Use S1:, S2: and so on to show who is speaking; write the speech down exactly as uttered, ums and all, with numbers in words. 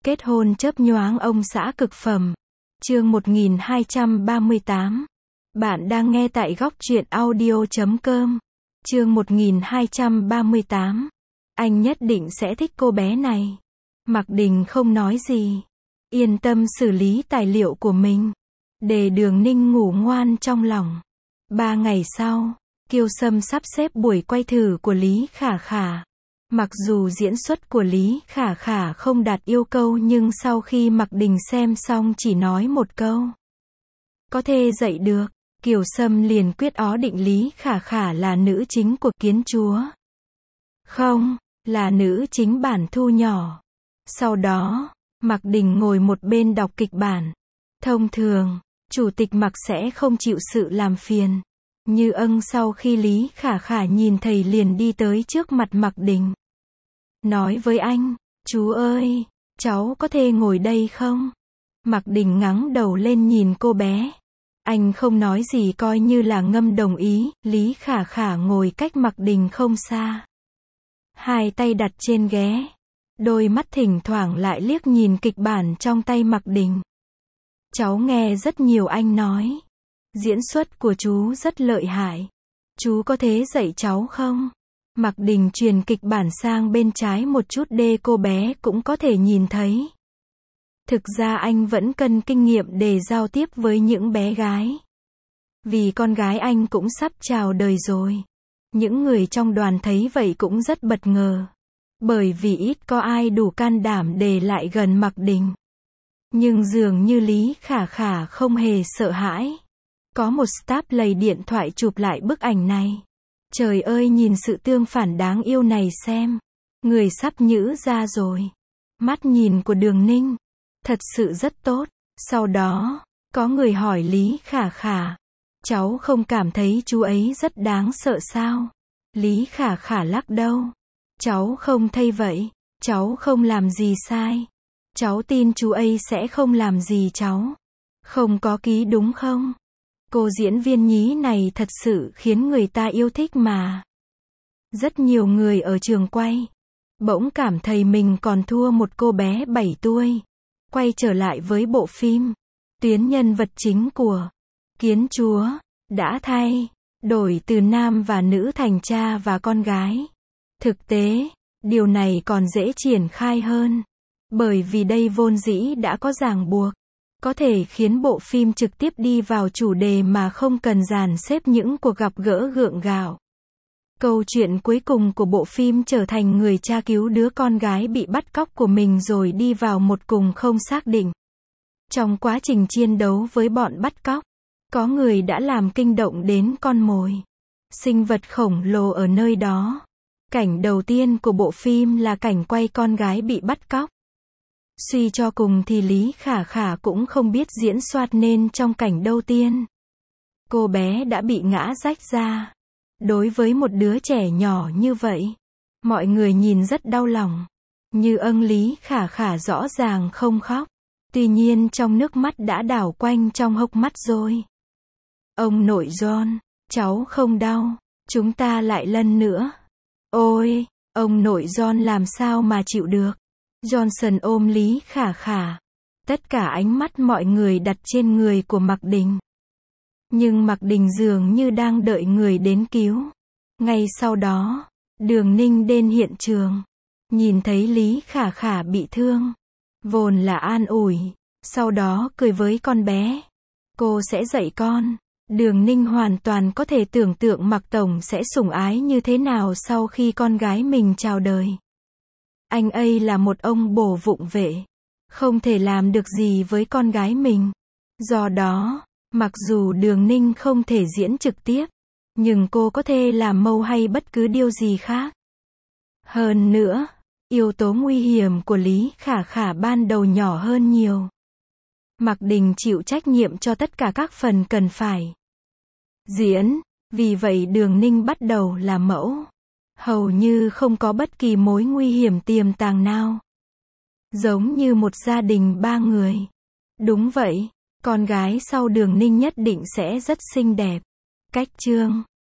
S1: Kết hôn chớp nhoáng ông xã cực phẩm. Chương một nghìn hai trăm ba mươi tám. Bạn đang nghe tại góc truyện audio chấm com. Chương một nghìn hai trăm ba mươi tám. Anh nhất định sẽ thích cô bé này. Mạc Đình không nói gì. Yên tâm xử lý tài liệu của mình. Để Đường Ninh ngủ ngoan trong lòng. Ba ngày sau, Kiêu Sâm sắp xếp buổi quay thử của Lý Khả Khả. Mặc dù diễn xuất của Lý Khả Khả không đạt yêu cầu nhưng sau khi Mạc Đình xem xong chỉ nói một câu. Có thể dạy được, Kiều Sâm liền quyết ó định Lý Khả Khả là nữ chính của Kiến Chúa. Không, là nữ chính bản thu nhỏ. Sau đó, Mạc Đình ngồi một bên đọc kịch bản. Thông thường, chủ tịch Mạc sẽ không chịu sự làm phiền. Như ân sau khi Lý Khả Khả nhìn thầy liền đi tới trước mặt Mạc Đình. Nói với anh, chú ơi, cháu có thể ngồi đây không? Mạc Đình ngẩng đầu lên nhìn cô bé. Anh không nói gì coi như là ngầm đồng ý, Lý Khả Khả ngồi cách Mạc Đình không xa. Hai tay đặt trên ghế. Đôi mắt thỉnh thoảng lại liếc nhìn kịch bản trong tay Mạc Đình. Cháu nghe rất nhiều anh nói. Diễn xuất của chú rất lợi hại. Chú có thể dạy cháu không? Mạc Đình truyền kịch bản sang bên trái một chút để cô bé cũng có thể nhìn thấy. Thực ra anh vẫn cần kinh nghiệm để giao tiếp với những bé gái. Vì con gái anh cũng sắp chào đời rồi. Những người trong đoàn thấy vậy cũng rất bất ngờ. Bởi vì ít có ai đủ can đảm để lại gần Mạc Đình. Nhưng dường như Lý Khả Khả không hề sợ hãi. Có một staff lấy điện thoại chụp lại bức ảnh này. Trời ơi nhìn sự tương phản đáng yêu này xem. Người sắp nhữ ra rồi. Mắt nhìn của Đường Ninh. Thật sự rất tốt. Sau đó, có người hỏi Lý Khả Khả. Cháu không cảm thấy chú ấy rất đáng sợ sao? Lý Khả Khả lắc đầu. Cháu không thấy vậy. Cháu không làm gì sai. Cháu tin chú ấy sẽ không làm gì cháu. Không có ký đúng không? Cô diễn viên nhí này thật sự khiến người ta yêu thích mà. Rất nhiều người ở trường quay. Bỗng cảm thấy mình còn thua một cô bé bảy tuổi. Quay trở lại với bộ phim. Tuyến nhân vật chính của Kiến Chúa đã thay đổi từ nam và nữ thành cha và con gái. Thực tế, điều này còn dễ triển khai hơn. Bởi vì đây vốn dĩ đã có ràng buộc. Có thể khiến bộ phim trực tiếp đi vào chủ đề mà không cần dàn xếp những cuộc gặp gỡ gượng gạo. Câu chuyện cuối cùng của bộ phim trở thành người cha cứu đứa con gái bị bắt cóc của mình rồi đi vào một cùng không xác định. Trong quá trình chiến đấu với bọn bắt cóc, có người đã làm kinh động đến con mồi. Sinh vật khổng lồ ở nơi đó. Cảnh đầu tiên của bộ phim là cảnh quay con gái bị bắt cóc. Suy cho cùng thì Lý Khả Khả cũng không biết diễn soát nên trong cảnh đầu tiên. Cô bé đã bị ngã rách ra. Đối với một đứa trẻ nhỏ như vậy, mọi người nhìn rất đau lòng. Như ân Lý Khả Khả rõ ràng không khóc. Tuy nhiên trong nước mắt đã đảo quanh trong hốc mắt rồi. Ông nội John, cháu không đau. Chúng ta lại lần nữa. Ôi, ông nội John làm sao mà chịu được. Johnson ôm Lý Khả Khả. Tất cả ánh mắt mọi người đặt trên người của Mạc Đình. Nhưng Mạc Đình dường như đang đợi người đến cứu. Ngay sau đó, Đường Ninh đến hiện trường. Nhìn thấy Lý Khả Khả bị thương. Vốn là an ủi. Sau đó cười với con bé. Cô sẽ dạy con. Đường Ninh hoàn toàn có thể tưởng tượng Mạc Tổng sẽ sủng ái như thế nào sau khi con gái mình chào đời. Anh ấy là một ông bổ vụng vệ. Không thể làm được gì với con gái mình. Do đó, mặc dù Đường Ninh không thể diễn trực tiếp, nhưng cô có thể làm mâu hay bất cứ điều gì khác. Hơn nữa, yếu tố nguy hiểm của Lý Khả Khả ban đầu nhỏ hơn nhiều. Mạc Đình chịu trách nhiệm cho tất cả các phần cần phải diễn. Vì vậy Đường Ninh bắt đầu làm mẫu. Hầu như không có bất kỳ mối nguy hiểm tiềm tàng nào. Giống như một gia đình ba người. Đúng vậy, con gái sau Đường Ninh nhất định sẽ rất xinh đẹp. Cách chương